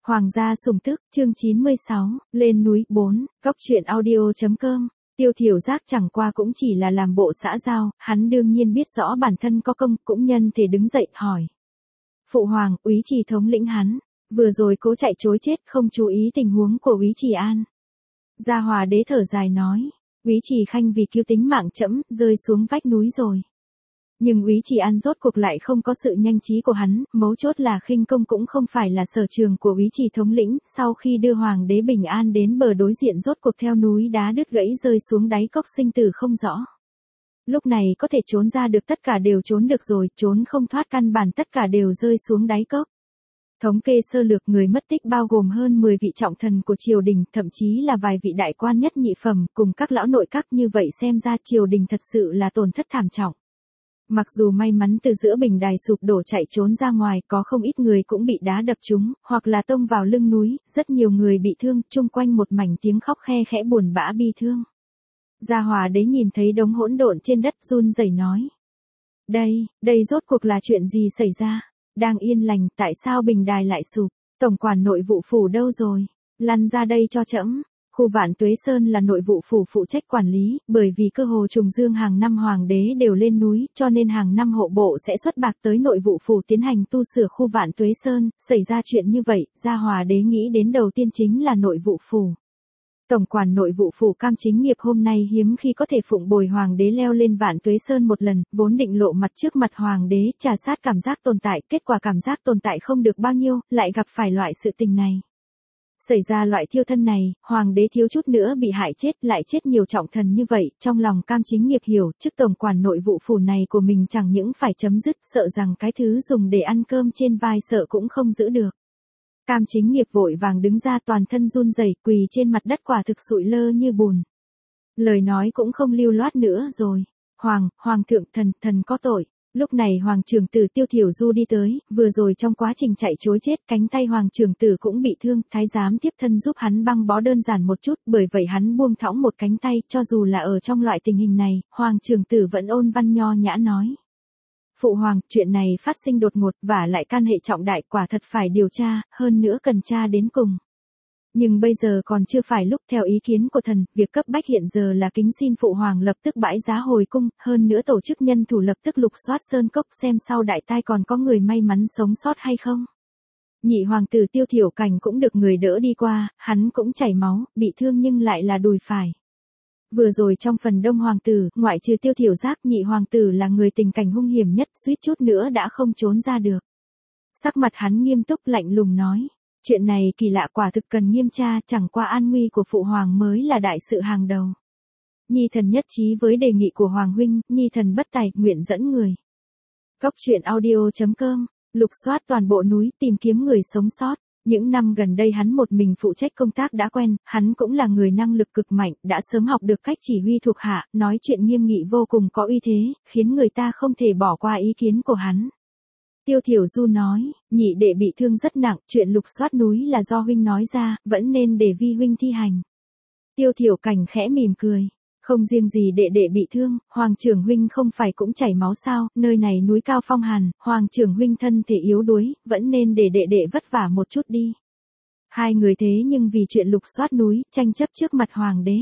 Hoàng gia sủng tức, chương 96, lên núi 4, góc truyện audio.com. Tiêu Thiểu Giác chẳng qua cũng chỉ là làm bộ xã giao, hắn đương nhiên biết rõ bản thân có công, cũng nhân thể đứng dậy, hỏi. Phụ hoàng, úy trì thống lĩnh hắn, vừa rồi cố chạy chối chết không chú ý tình huống của úy trì an. Gia Hòa đế thở dài nói, úy trì khanh vì cứu tính mạng trẫm rơi xuống vách núi rồi. Nhưng úy trì an rốt cuộc lại không có sự nhanh trí của hắn, mấu chốt là khinh công cũng không phải là sở trường của úy trì thống lĩnh, sau khi đưa hoàng đế bình an đến bờ đối diện rốt cuộc theo núi đá đứt gãy rơi xuống đáy cốc sinh tử không rõ. Lúc này có thể trốn ra được tất cả đều trốn được rồi, trốn không thoát căn bản tất cả đều rơi xuống đáy cốc. Thống kê sơ lược người mất tích bao gồm hơn 10 vị trọng thần của triều đình, thậm chí là vài vị đại quan nhất nhị phẩm, cùng các lão nội các, như vậy xem ra triều đình thật sự là tổn thất thảm trọng. Mặc dù may mắn từ giữa bình đài sụp đổ chạy trốn ra ngoài, có không ít người cũng bị đá đập trúng, hoặc là tông vào lưng núi, rất nhiều người bị thương, chung quanh một mảnh tiếng khóc khe khẽ buồn bã bi thương. Gia Hòa đế nhìn thấy đống hỗn độn trên đất run rẩy nói. Đây rốt cuộc là chuyện gì xảy ra? Đang yên lành, tại sao bình đài lại sụp? Tổng quản nội vụ phủ đâu rồi? Lăn ra đây cho trẫm. Khu Vạn Tuế Sơn là nội vụ phủ phụ trách quản lý, bởi vì cơ hồ trùng dương hàng năm hoàng đế đều lên núi, cho nên hàng năm hộ bộ sẽ xuất bạc tới nội vụ phủ tiến hành tu sửa khu Vạn Tuế Sơn. Xảy ra chuyện như vậy, Gia Hòa đế nghĩ đến đầu tiên chính là nội vụ phủ. Tổng quản nội vụ phủ Cam Chính Nghiệp hôm nay hiếm khi có thể phụng bồi hoàng đế leo lên Vạn Tuế Sơn một lần, vốn định lộ mặt trước mặt hoàng đế, trà sát cảm giác tồn tại, kết quả cảm giác tồn tại không được bao nhiêu, lại gặp phải loại sự tình này. Xảy ra loại thiêu thân này, hoàng đế thiếu chút nữa bị hại chết, lại chết nhiều trọng thần như vậy, trong lòng Cam Chính Nghiệp hiểu, chức tổng quản nội vụ phủ này của mình chẳng những phải chấm dứt, sợ rằng cái thứ dùng để ăn cơm trên vai sợ cũng không giữ được. Cam Chính Nghiệp vội vàng đứng ra, toàn thân run rẩy, quỳ trên mặt đất quả thực sụi lơ như bùn. Lời nói cũng không lưu loát nữa rồi. Hoàng thượng, thần có tội. Lúc này hoàng trưởng tử Tiêu Thiểu Du đi tới, vừa rồi trong quá trình chạy trối chết, cánh tay hoàng trưởng tử cũng bị thương, thái giám tiếp thân giúp hắn băng bó đơn giản một chút, bởi vậy hắn buông thõng một cánh tay, cho dù là ở trong loại tình hình này, hoàng trưởng tử vẫn ôn văn nho nhã nói. Phụ hoàng, chuyện này phát sinh đột ngột, và lại can hệ trọng đại, quả thật phải điều tra, hơn nữa cần tra đến cùng. Nhưng bây giờ còn chưa phải lúc, theo ý kiến của thần, việc cấp bách hiện giờ là kính xin phụ hoàng lập tức bãi giá hồi cung, hơn nữa tổ chức nhân thủ lập tức lục soát sơn cốc xem sau đại tai còn có người may mắn sống sót hay không. Nhị hoàng tử Tiêu Thiểu Cảnh cũng được người đỡ đi qua, hắn cũng chảy máu, bị thương nhưng lại là đùi phải. Vừa rồi trong phần đông hoàng tử, ngoại trừ Tiêu Thiểu Giác, nhị hoàng tử là người tình cảnh hung hiểm nhất, suýt chút nữa đã không trốn ra được. Sắc mặt hắn nghiêm túc lạnh lùng nói. Chuyện này kỳ lạ, quả thực cần nghiêm tra, chẳng qua an nguy của phụ hoàng mới là đại sự hàng đầu. Nhi thần nhất trí với đề nghị của hoàng huynh, nhi thần bất tài, nguyện dẫn người. Góc truyện audio.com, lục soát toàn bộ núi, tìm kiếm người sống sót. Những năm gần đây hắn một mình phụ trách công tác đã quen, hắn cũng là người năng lực cực mạnh, đã sớm học được cách chỉ huy thuộc hạ, nói chuyện nghiêm nghị vô cùng có uy thế, khiến người ta không thể bỏ qua ý kiến của hắn. Tiêu Thiểu Du nói, nhị đệ bị thương rất nặng, chuyện lục soát núi là do huynh nói ra, vẫn nên để vi huynh thi hành. Tiêu Thiểu Cảnh khẽ mỉm cười, không riêng gì đệ đệ bị thương, hoàng trưởng huynh không phải cũng chảy máu sao, nơi này núi cao phong hàn, hoàng trưởng huynh thân thể yếu đuối, vẫn nên để đệ đệ vất vả một chút đi. Hai người thế nhưng vì chuyện lục soát núi, tranh chấp trước mặt hoàng đế.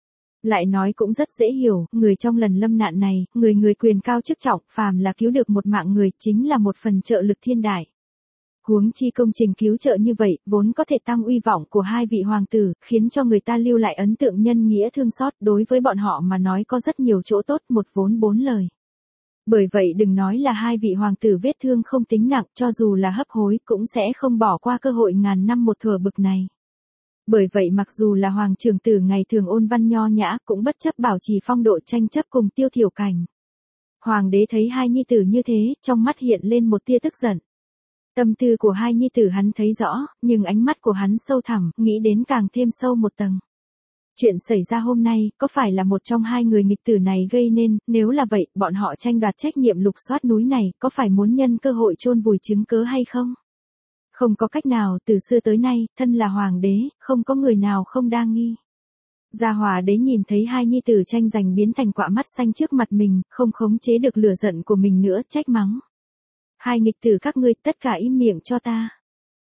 Lại nói cũng rất dễ hiểu, người trong lần lâm nạn này, người quyền cao chức trọng, phàm là cứu được một mạng người, chính là một phần trợ lực thiên đại. Huống chi công trình cứu trợ như vậy, vốn có thể tăng uy vọng của hai vị hoàng tử, khiến cho người ta lưu lại ấn tượng nhân nghĩa thương xót, đối với bọn họ mà nói có rất nhiều chỗ tốt, một vốn bốn lời. Bởi vậy đừng nói là hai vị hoàng tử vết thương không tính nặng, cho dù là hấp hối, cũng sẽ không bỏ qua cơ hội ngàn năm một thuở bực này. Bởi vậy mặc dù là hoàng trưởng tử ngày thường ôn văn nho nhã, cũng bất chấp bảo trì phong độ tranh chấp cùng Tiêu Thiểu Cảnh. Hoàng đế thấy hai nhi tử như thế, trong mắt hiện lên một tia tức giận. Tâm tư của hai nhi tử hắn thấy rõ, nhưng ánh mắt của hắn sâu thẳm, nghĩ đến càng thêm sâu một tầng. Chuyện xảy ra hôm nay, có phải là một trong hai người nghịch tử này gây nên, nếu là vậy, bọn họ tranh đoạt trách nhiệm lục soát núi này, có phải muốn nhân cơ hội chôn vùi chứng cớ hay không? Không có cách nào, từ xưa tới nay, thân là hoàng đế, không có người nào không đa nghi. Gia Hòa đế nhìn thấy hai nhi tử tranh giành biến thành quạ mắt xanh trước mặt mình, không khống chế được lửa giận của mình nữa, trách mắng. Hai nghịch tử các ngươi, tất cả im miệng cho ta.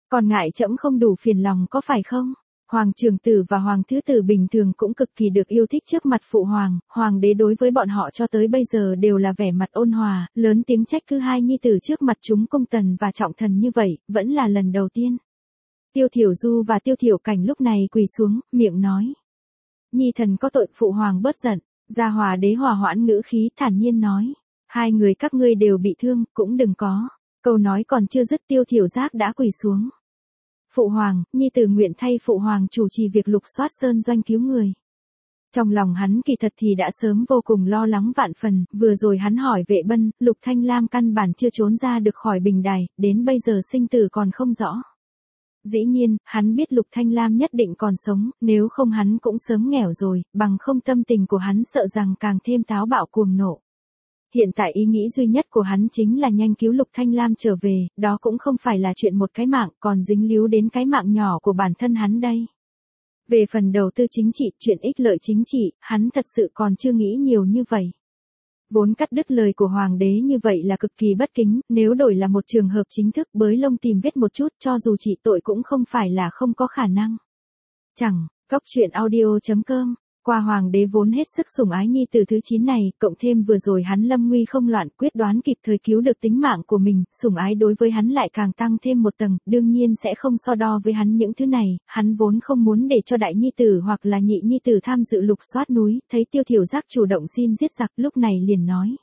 Còn ngại trẫm không đủ phiền lòng có phải không? Hoàng trưởng tử và hoàng thứ tử bình thường cũng cực kỳ được yêu thích trước mặt phụ hoàng, hoàng đế đối với bọn họ cho tới bây giờ đều là vẻ mặt ôn hòa, lớn tiếng trách cứ hai nhi tử trước mặt chúng công tần và trọng thần như vậy, vẫn là lần đầu tiên. Tiêu Thiểu Du và Tiêu Thiểu Cảnh lúc này quỳ xuống, miệng nói. Nhi thần có tội, phụ hoàng bớt giận. Gia Hòa đế hòa hoãn ngữ khí thản nhiên nói. Hai người các ngươi đều bị thương, cũng đừng có. Câu nói còn chưa dứt Tiêu Thiểu Giác đã quỳ xuống. Phụ hoàng, nhi tử nguyện thay phụ hoàng chủ trì việc lục soát sơn doanh cứu người. Trong lòng hắn kỳ thật thì đã sớm vô cùng lo lắng vạn phần, vừa rồi hắn hỏi Vệ Bân, Lục Thanh Lam căn bản chưa trốn ra được khỏi bình đài, đến bây giờ sinh tử còn không rõ. Dĩ nhiên, hắn biết Lục Thanh Lam nhất định còn sống, nếu không hắn cũng sớm nghèo rồi, bằng không tâm tình của hắn sợ rằng càng thêm táo bạo cuồng nộ. Hiện tại ý nghĩ duy nhất của hắn chính là nhanh cứu Lục Thanh Lam trở về, đó cũng không phải là chuyện một cái mạng, còn dính líu đến cái mạng nhỏ của bản thân hắn đây. Về phần đầu tư chính trị, chuyện ích lợi chính trị, hắn thật sự còn chưa nghĩ nhiều như vậy. Vốn cắt đứt lời của hoàng đế như vậy là cực kỳ bất kính, nếu đổi là một trường hợp chính thức bới lông tìm vết một chút cho dù trị tội cũng không phải là không có khả năng. Chẳng, Cóc Truyện Audio.com. Qua hoàng đế vốn hết sức sủng ái nhi từ thứ 9 này, cộng thêm vừa rồi hắn lâm nguy không loạn quyết đoán kịp thời cứu được tính mạng của mình, sủng ái đối với hắn lại càng tăng thêm một tầng, đương nhiên sẽ không so đo với hắn những thứ này, hắn vốn không muốn để cho đại nhi tử hoặc là nhị nhi tử tham dự lục soát núi, thấy Tiêu Thiểu Giác chủ động xin giết giặc lúc này liền nói.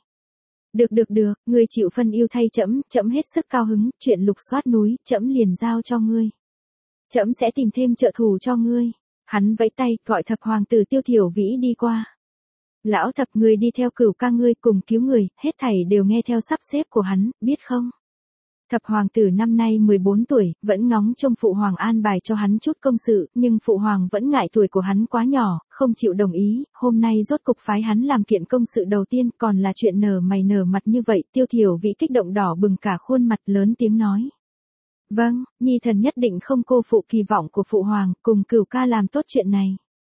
Được, ngươi chịu phân yêu thay trẫm hết sức cao hứng, chuyện lục soát núi, trẫm liền giao cho ngươi. Trẫm sẽ tìm thêm trợ thủ cho ngươi. Hắn vẫy tay, gọi thập hoàng tử Tiêu Thiểu Vĩ đi qua. Lão thập, người đi theo Cửu ca ngươi cùng cứu người, hết thảy đều nghe theo sắp xếp của hắn, biết không? Thập hoàng tử năm nay 14 tuổi, vẫn ngóng trông phụ hoàng an bài cho hắn chút công sự, nhưng phụ hoàng vẫn ngại tuổi của hắn quá nhỏ, không chịu đồng ý, hôm nay rốt cục phái hắn làm kiện công sự đầu tiên, còn là chuyện nở mày nở mặt như vậy, Tiêu Thiểu Vĩ kích động đỏ bừng cả khuôn mặt, lớn tiếng nói. Vâng, nhi thần nhất định không cô phụ kỳ vọng của phụ hoàng, cùng Cửu ca làm tốt chuyện này.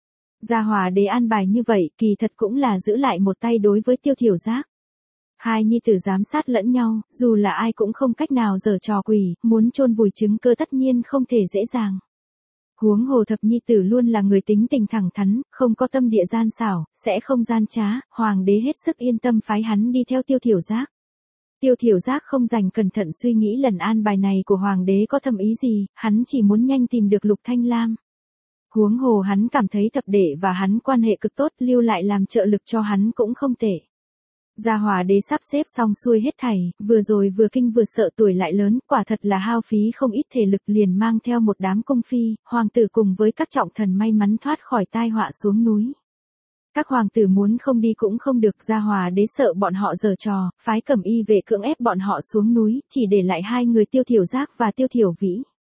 Gia Hòa đế an bài như vậy, kỳ thật cũng là giữ lại một tay đối với Tiêu Thiểu Giác. Hai nhi tử giám sát lẫn nhau, dù là ai cũng không cách nào giở trò quỷ, muốn chôn vùi chứng cơ tất nhiên không thể dễ dàng. Huống hồ thập nhi tử luôn là người tính tình thẳng thắn, không có tâm địa gian xảo, sẽ không gian trá, hoàng đế hết sức yên tâm phái hắn đi theo Tiêu Thiểu Giác. Tiêu Thiểu Giác không dành cẩn thận suy nghĩ lần an bài này của hoàng đế có thâm ý gì, hắn chỉ muốn nhanh tìm được Lục Thanh Lam. Huống hồ hắn cảm thấy thập đệ và hắn quan hệ cực tốt, lưu lại làm trợ lực cho hắn cũng không tệ. Gia Hòa đế sắp xếp xong xuôi hết thảy, vừa rồi vừa kinh vừa sợ tuổi lại lớn, quả thật là hao phí không ít thể lực, liền mang theo một đám cung phi, hoàng tử cùng với các trọng thần may mắn thoát khỏi tai họa xuống núi. Các hoàng tử muốn không đi cũng không được, Gia Hòa đế sợ bọn họ giở trò, phái Cẩm Y vệ cưỡng ép bọn họ xuống núi, chỉ để lại hai người Tiêu Thiểu Giác và Tiêu Thiểu Vĩ.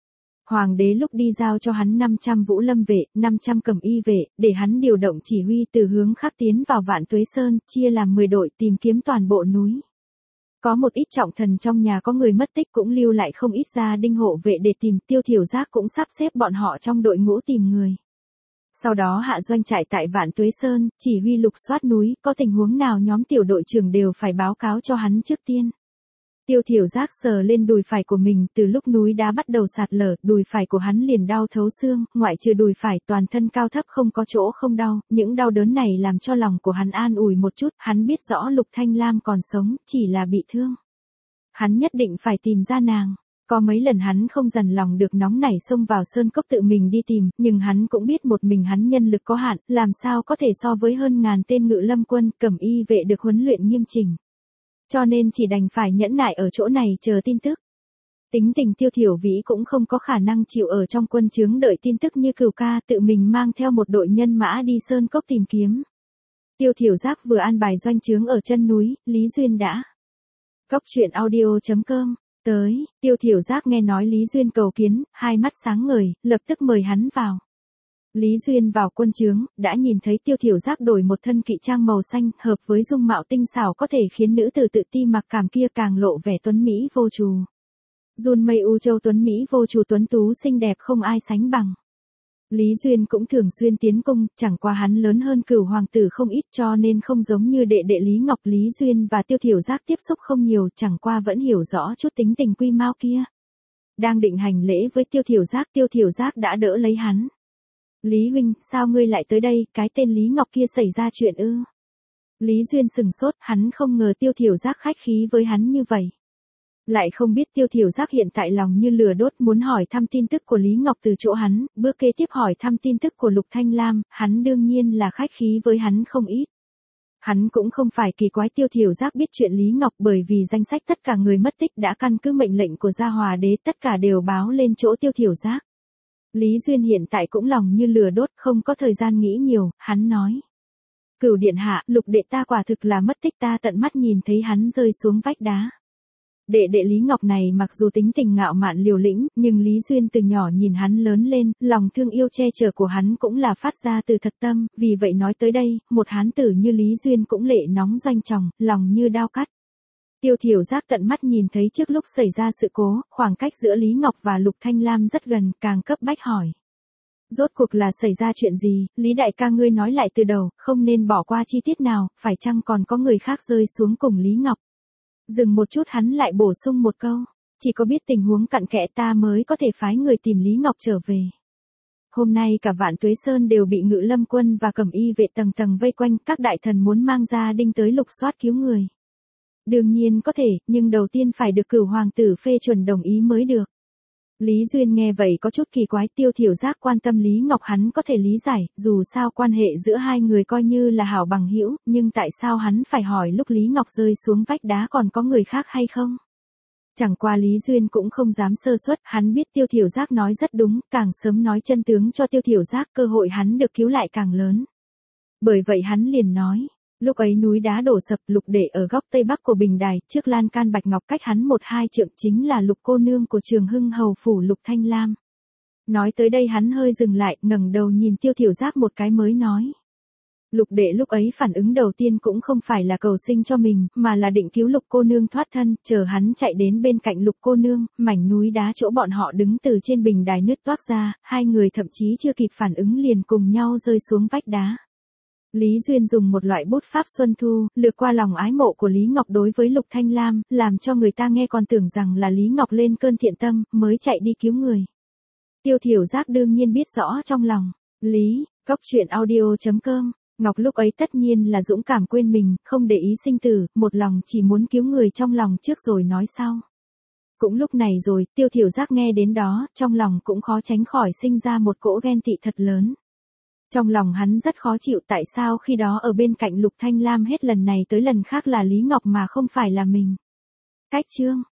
Hoàng đế lúc đi giao cho hắn 500 Vũ Lâm vệ, 500 Cẩm Y vệ, để hắn điều động chỉ huy từ hướng khác tiến vào Vạn Tuế Sơn, chia làm 10 đội tìm kiếm toàn bộ núi. Có một ít trọng thần trong nhà có người mất tích cũng lưu lại không ít gia đinh hộ vệ để tìm, Tiêu Thiểu Giác cũng sắp xếp bọn họ trong đội ngũ tìm người. Sau đó hạ doanh trại tại Vạn Tuế Sơn, chỉ huy lục soát núi, có tình huống nào nhóm tiểu đội trưởng đều phải báo cáo cho hắn trước tiên. Tiêu Thiểu Giác sờ lên đùi phải của mình, từ lúc núi đá bắt đầu sạt lở, đùi phải của hắn liền đau thấu xương, ngoại trừ đùi phải toàn thân cao thấp không có chỗ không đau, những đau đớn này làm cho lòng của hắn an ủi một chút, hắn biết rõ Lục Thanh Lam còn sống, chỉ là bị thương. Hắn nhất định phải tìm ra nàng. Có mấy lần hắn không dằn lòng được nóng nảy xông vào sơn cốc tự mình đi tìm, nhưng hắn cũng biết một mình hắn nhân lực có hạn, làm sao có thể so với hơn ngàn tên ngự lâm quân, Cẩm Y vệ được huấn luyện nghiêm chỉnh. Cho nên chỉ đành phải nhẫn nại ở chỗ này chờ tin tức. Tính tình Tiêu Thiểu Vĩ cũng không có khả năng chịu ở trong quân trướng đợi tin tức như Cửu ca, tự mình mang theo một đội nhân mã đi sơn cốc tìm kiếm. Tiêu Thiểu Giác vừa an bài doanh trướng ở chân núi, Lý Duyên đã. Cóc Truyện Audio.com. Tới, Tiêu Thiểu Giác nghe nói Lý Duyên cầu kiến, hai mắt sáng ngời, lập tức mời hắn vào. Lý Duyên vào quân trướng, đã nhìn thấy Tiêu Thiểu Giác đổi một thân kỵ trang màu xanh, hợp với dung mạo tinh xảo có thể khiến nữ tử tự ti mặc cảm kia càng lộ vẻ tuấn mỹ vô trù. Jun Mây U Châu tuấn mỹ vô trù tuấn tú xinh đẹp không ai sánh bằng. Lý Duyên cũng thường xuyên tiến cung, chẳng qua hắn lớn hơn Cửu hoàng tử không ít cho nên không giống như đệ đệ Lý Ngọc. Lý Duyên và Tiêu Thiểu Giác tiếp xúc không nhiều, chẳng qua vẫn hiểu rõ chút tính tình quy mao kia. đang định hành lễ với Tiêu Thiểu Giác đã đỡ lấy hắn. Lý huynh, sao ngươi lại tới đây, cái tên Lý Ngọc kia xảy ra chuyện ư? Lý Duyên sừng sốt, hắn không ngờ Tiêu Thiểu Giác khách khí với hắn như vậy. Lại không biết Tiêu Thiểu Giác hiện tại lòng như lửa đốt muốn hỏi thăm tin tức của Lý Ngọc từ chỗ hắn, bước kế tiếp hỏi thăm tin tức của Lục Thanh Lam, hắn đương nhiên là khách khí với hắn không ít. Hắn cũng không phải kỳ quái Tiêu Thiểu Giác biết chuyện Lý Ngọc, bởi vì danh sách tất cả người mất tích đã căn cứ mệnh lệnh của Gia Hòa Đế tất cả đều báo lên chỗ Tiêu Thiểu Giác. Lý Duyên hiện tại cũng lòng như lửa đốt, không có thời gian nghĩ nhiều, hắn nói. Cửu điện hạ, Lục đệ ta quả thực là mất tích, ta tận mắt nhìn thấy hắn rơi xuống vách đá. Đệ đệ Lý Ngọc này mặc dù tính tình ngạo mạn liều lĩnh, nhưng Lý Duyên từ nhỏ nhìn hắn lớn lên, lòng thương yêu che chở của hắn cũng là phát ra từ thật tâm, vì vậy nói tới đây, một hán tử như Lý Duyên cũng lệ nóng doanh tròng, lòng như đao cắt. Tiêu Thiểu Giác tận mắt nhìn thấy trước lúc xảy ra sự cố, khoảng cách giữa Lý Ngọc và Lục Thanh Lam rất gần, càng cấp bách hỏi. Rốt cuộc là xảy ra chuyện gì, Lý đại ca ngươi nói lại từ đầu, không nên bỏ qua chi tiết nào, phải chăng còn có người khác rơi xuống cùng Lý Ngọc? Dừng một chút hắn lại bổ sung một câu, chỉ có biết tình huống cặn kẽ ta mới có thể phái người tìm Lý Ngọc trở về. Hôm nay cả Vạn Tuế Sơn đều bị Ngự Lâm quân và Cẩm Y vệ tầng tầng vây quanh, các đại thần muốn mang gia đinh tới lục soát cứu người. Đương nhiên có thể, nhưng đầu tiên phải được Cửu hoàng tử phê chuẩn đồng ý mới được. Lý Duyên nghe vậy có chút kỳ quái, Tiêu Thiểu Giác quan tâm Lý Ngọc hắn có thể lý giải, dù sao quan hệ giữa hai người coi như là hảo bằng hữu, nhưng tại sao hắn phải hỏi lúc Lý Ngọc rơi xuống vách đá còn có người khác hay không? Chẳng qua Lý Duyên cũng không dám sơ suất, hắn biết Tiêu Thiểu Giác nói rất đúng, càng sớm nói chân tướng cho Tiêu Thiểu Giác cơ hội hắn được cứu lại càng lớn. Bởi vậy hắn liền nói. Lúc ấy núi đá đổ sập, Lục đệ ở góc tây bắc của bình đài, trước lan can bạch ngọc cách hắn 1-2 trượng chính là Lục cô nương của Trường Hưng hầu phủ Lục Thanh Lam. Nói tới đây hắn hơi dừng lại, ngẩng đầu nhìn Tiêu Thiểu Giác một cái mới nói. Lục đệ lúc ấy phản ứng đầu tiên cũng không phải là cầu sinh cho mình, mà là định cứu Lục cô nương thoát thân, chờ hắn chạy đến bên cạnh Lục cô nương, mảnh núi đá chỗ bọn họ đứng từ trên bình đài nứt toác ra, hai người thậm chí chưa kịp phản ứng liền cùng nhau rơi xuống vách đá. Lý Duyên dùng một loại bút pháp xuân thu, lược qua lòng ái mộ của Lý Ngọc đối với Lục Thanh Lam, làm cho người ta nghe còn tưởng rằng là Lý Ngọc lên cơn thiện tâm, mới chạy đi cứu người. Tiêu Thiểu Giác đương nhiên biết rõ trong lòng. Lý, Cốc Truyện Audio.com, Ngọc lúc ấy tất nhiên là dũng cảm quên mình, không để ý sinh tử, một lòng chỉ muốn cứu người trong lòng trước rồi nói sau. Cũng lúc này rồi, Tiêu Thiểu Giác nghe đến đó, trong lòng cũng khó tránh khỏi sinh ra một cỗ ghen tị thật lớn. Trong lòng hắn rất khó chịu tại sao khi đó ở bên cạnh Lục Thanh Lam hết lần này tới lần khác là Lý Ngọc mà không phải là mình. Cách chương